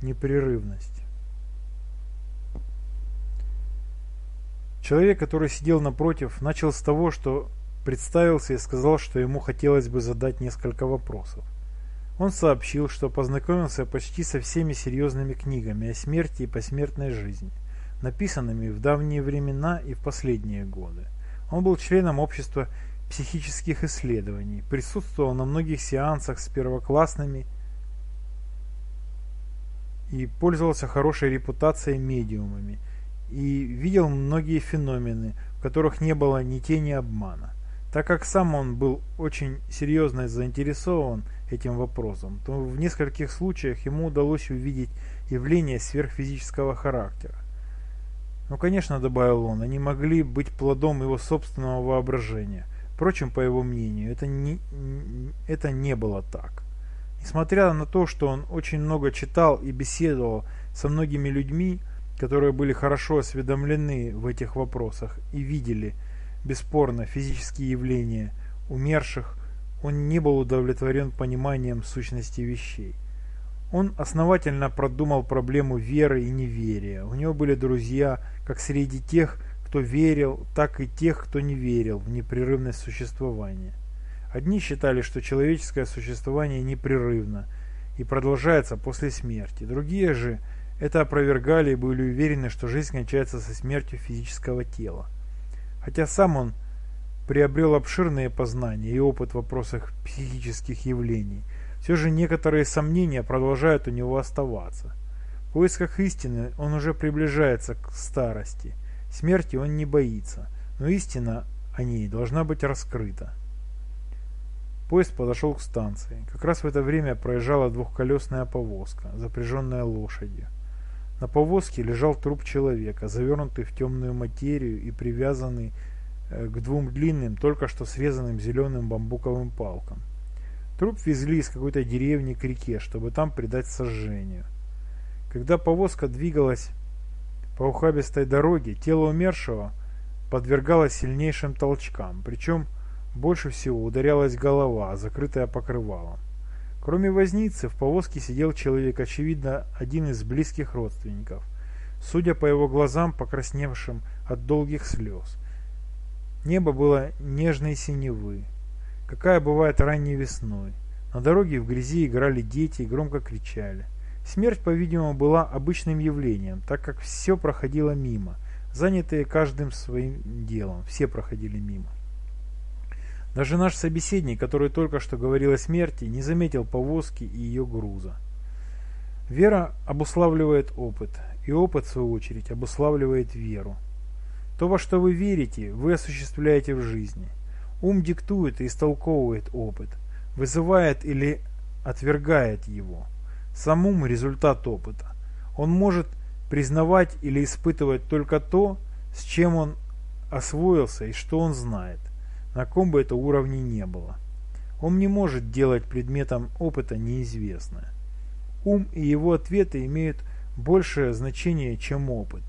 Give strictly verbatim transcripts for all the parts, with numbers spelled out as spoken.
Непрерывность. Человек, который сидел напротив, начал с того, что представился и сказал, что ему хотелось бы задать несколько вопросов. Он сообщил, что познакомился почти со всеми серьезными книгами о смерти и посмертной жизни, написанными в давние времена и в последние годы. Он был членом общества психических исследований, присутствовал на многих сеансах с первоклассными и пользовался хорошей репутацией медиумами, и видел многие феномены, в которых не было ни тени обмана. Так как сам он был очень серьезно заинтересован этим вопросом, то в нескольких случаях ему удалось увидеть явления сверхфизического характера. Но, конечно, добавил он, они могли быть плодом его собственного воображения. Впрочем, по его мнению, это не, это не было так. Несмотря на то, что он очень много читал и беседовал со многими людьми, которые были хорошо осведомлены в этих вопросах и видели, бесспорно, физические явления умерших, он не был удовлетворен пониманием сущности вещей. Он основательно продумал проблему веры и неверия. У него были друзья, как среди тех, кто верил, так и тех, кто не верил в непрерывность существования. Одни считали, что человеческое существование непрерывно и продолжается после смерти. Другие же это опровергали и были уверены, что жизнь кончается со смертью физического тела. Хотя сам он приобрел обширные познания и опыт в вопросах психических явлений, все же некоторые сомнения продолжают у него оставаться. В поисках истины он уже приближается к старости. Смерти он не боится, но истина о ней должна быть раскрыта. Поезд подошел к станции. Как раз в это время проезжала двухколесная повозка, запряженная лошадью. На повозке лежал труп человека, завернутый в темную материю и привязанный к двум длинным, только что срезанным зеленым бамбуковым палкам. Труп везли из какой-то деревни к реке, чтобы там предать сожжению. Когда повозка двигалась по ухабистой дороге, тело умершего подвергалось сильнейшим толчкам, причем больше всего ударялась голова, закрытая покрывалом. Кроме возницы, в повозке сидел человек, очевидно, один из близких родственников, судя по его глазам, покрасневшим от долгих слез. Небо было нежной синевы, какая бывает ранней весной. На дороге в грязи играли дети и громко кричали. Смерть, по-видимому, была обычным явлением, так как все проходило мимо, занятые каждым своим делом, все проходили мимо. Даже наш собеседник, который только что говорил о смерти, не заметил повозки и ее груза. Вера обуславливает опыт, и опыт, в свою очередь, обуславливает веру. То, во что вы верите, вы осуществляете в жизни. Ум диктует и истолковывает опыт, вызывает или отвергает его. Сам ум – результат опыта. Он может признавать или испытывать только то, с чем он освоился и что он знает, на ком бы это уровне не было. Он не может делать предметом опыта неизвестное. Ум и его ответы имеют большее значение, чем опыт.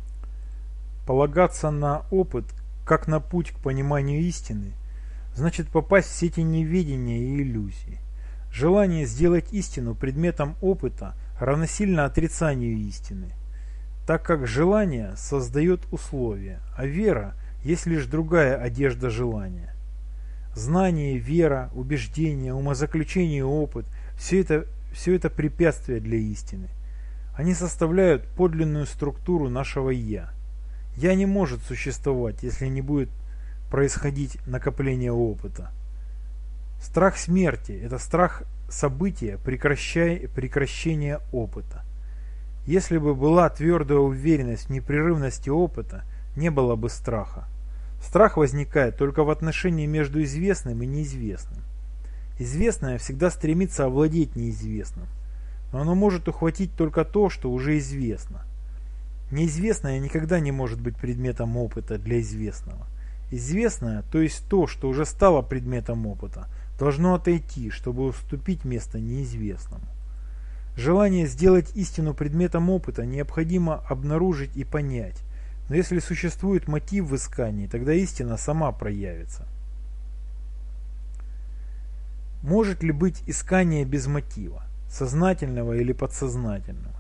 Полагаться на опыт, как на путь к пониманию истины, значит попасть в сети неведения и иллюзий. Желание сделать истину предметом опыта равносильно отрицанию истины, так как желание создает условия, а вера есть лишь другая одежда желания. Знание, вера, убеждение, умозаключение и опыт – все это, все это препятствия для истины. Они составляют подлинную структуру нашего «я». «Я» не может существовать, если не будет происходить накопление опыта. Страх смерти – это страх события, прекращения опыта. Если бы была твердая уверенность в непрерывности опыта, не было бы страха. Страх возникает только в отношении между известным и неизвестным. Известное всегда стремится овладеть неизвестным, но оно может ухватить только то, что уже известно. Неизвестное никогда не может быть предметом опыта для известного. Известное, то есть то, что уже стало предметом опыта, должно отойти, чтобы уступить место неизвестному. Желание сделать истину предметом опыта необходимо обнаружить и понять, но если существует мотив в искании, тогда истина сама проявится. Может ли быть искание без мотива, сознательного или подсознательного?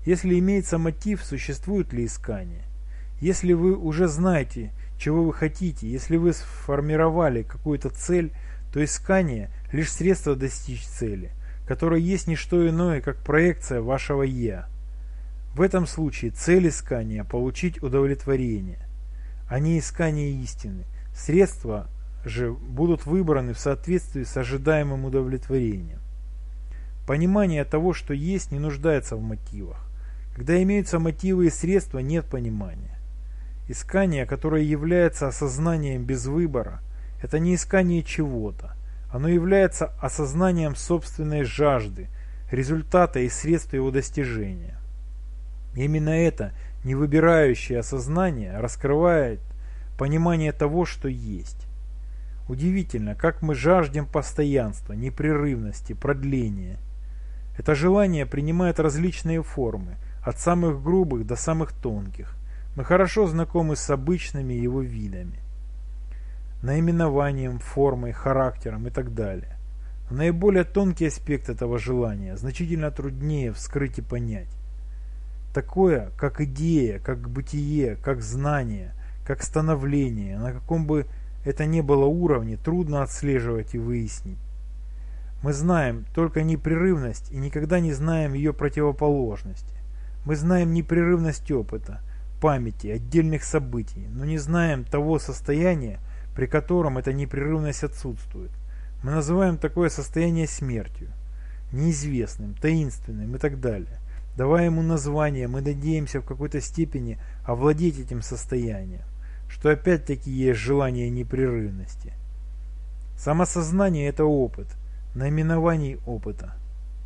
Если имеется мотив, существует ли искание? Если вы уже знаете, чего вы хотите, если вы сформировали какую-то цель, то искание – лишь средство достичь цели, которое есть не что иное, как проекция вашего «я». В этом случае цель искания – получить удовлетворение, а не искание истины. Средства же будут выбраны в соответствии с ожидаемым удовлетворением. Понимание того, что есть, не нуждается в мотивах. Когда имеются мотивы и средства, нет понимания. Искание, которое является осознанием без выбора, это не искание чего-то. Оно является осознанием собственной жажды, результата и средства его достижения. Именно это невыбирающее осознание раскрывает понимание того, что есть. Удивительно, как мы жаждем постоянства, непрерывности, продления. Это желание принимает различные формы, от самых грубых до самых тонких. Мы хорошо знакомы с обычными его видами, наименованием, формой, характером и так далее. Но наиболее тонкий аспект этого желания значительно труднее вскрыть и понять. Такое, как идея, как бытие, как знание, как становление, на каком бы это ни было уровне, трудно отслеживать и выяснить. Мы знаем только непрерывность и никогда не знаем ее противоположности. Мы знаем непрерывность опыта, памяти, отдельных событий, но не знаем того состояния, при котором эта непрерывность отсутствует. Мы называем такое состояние смертью, неизвестным, таинственным и так далее. Давая ему название, мы надеемся в какой-то степени овладеть этим состоянием, что опять-таки есть желание непрерывности. Самосознание – это опыт, наименований опыта,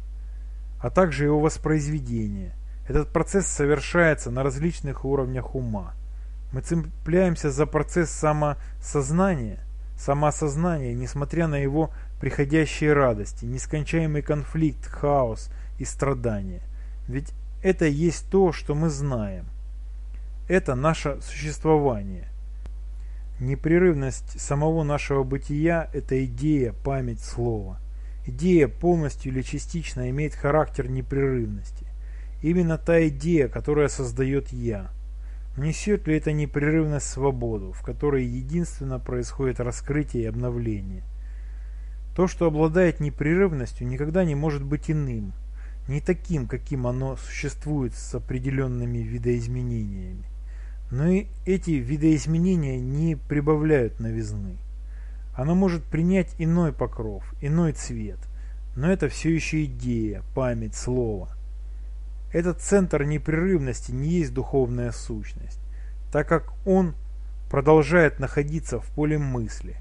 а также его воспроизведение. Этот процесс совершается на различных уровнях ума. Мы цепляемся за процесс самосознания, самоосознания, несмотря на его приходящие радости, нескончаемый конфликт, хаос и страдания. Ведь это есть то, что мы знаем. Это наше существование. Непрерывность самого нашего бытия – это идея, память, слово. Идея полностью или частично имеет характер непрерывности. Именно та идея, которая создает «я». Несет ли эта непрерывность свободу, в которой единственно происходит раскрытие и обновление? То, что обладает непрерывностью, никогда не может быть иным, не таким, каким оно существует с определенными видоизменениями. Но и эти видоизменения не прибавляют новизны. Оно может принять иной покров, иной цвет, но это все еще идея, память, слово. Этот центр непрерывности не есть духовная сущность, так как он продолжает находиться в поле мысли,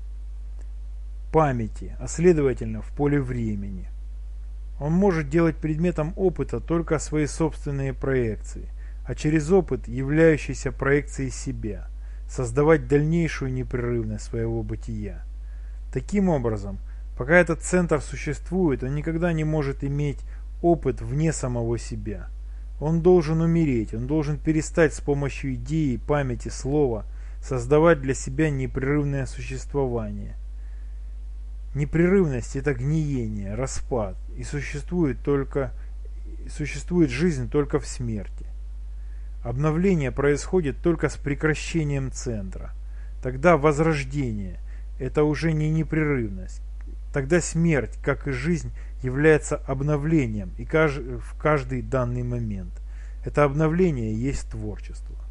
памяти, а следовательно в поле времени. Он может делать предметом опыта только свои собственные проекции, а через опыт, являющийся проекцией себя, создавать дальнейшую непрерывность своего бытия. Таким образом, пока этот центр существует, он никогда не может иметь опыт вне самого себя. Он должен умереть, он должен перестать с помощью идеи, памяти, слова создавать для себя непрерывное существование. Непрерывность – это гниение, распад, и существует, только, существует жизнь только в смерти. Обновление происходит только с прекращением центра. Тогда возрождение – это уже не непрерывность. Тогда смерть, как и жизнь, является обновлением и в каждый данный момент. Это обновление есть творчество.